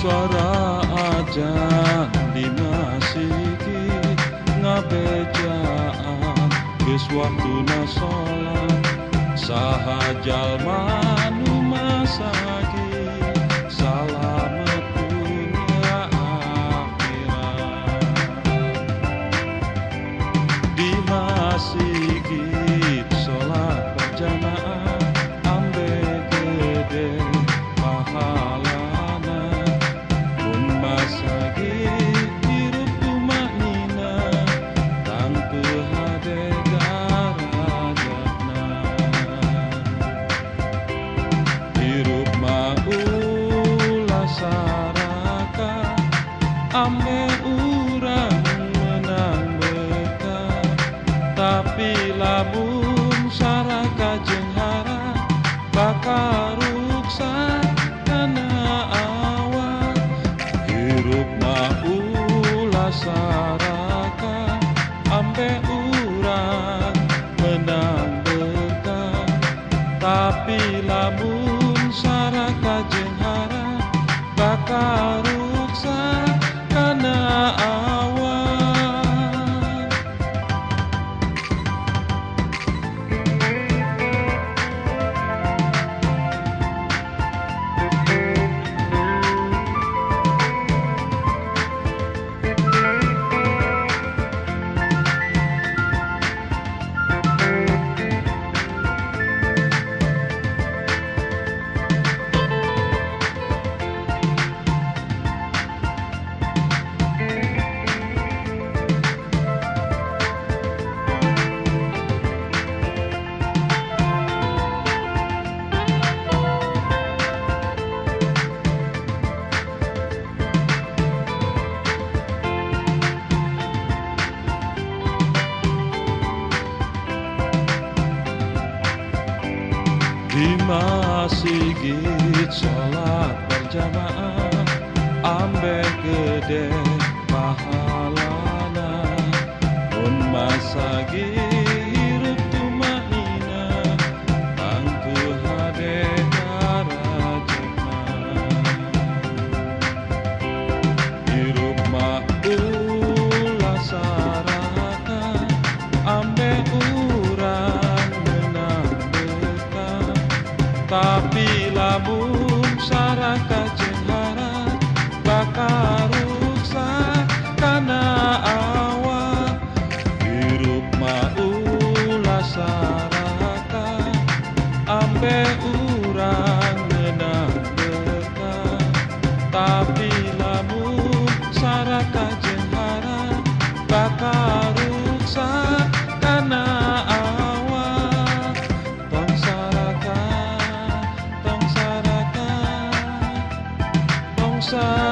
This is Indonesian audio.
Suara ajan dimasiki ngabejaan geus waktuna sholat saha jalma nu masagi salamet dunya akhirat dimasiki sholat berjamaah ambe gede pahalana mun masagi hirup tumanina tangtu hade darajatna hirup maulah saraka ambe urang menang berkah tapi lamun saraka jeung hara bakaruksa kana awak hirup maulah saraka ambe urang menang berkah tapi lamun saraka jeung hara bakaruksa kana awak. Dimasigit sholat berjamaah ambe gede pahalana mun masagi hirup tumanina tangtu hade darajatna hirup maulah saraka ambe urang menang berkah tapi lamun saraka jeung hara bakaruksa kana awak hirup maulah saraka ambe urang menang berkah tapi lamun saraka jeung hara bakaruksa kana awak tong saraka tong saraka tong saraka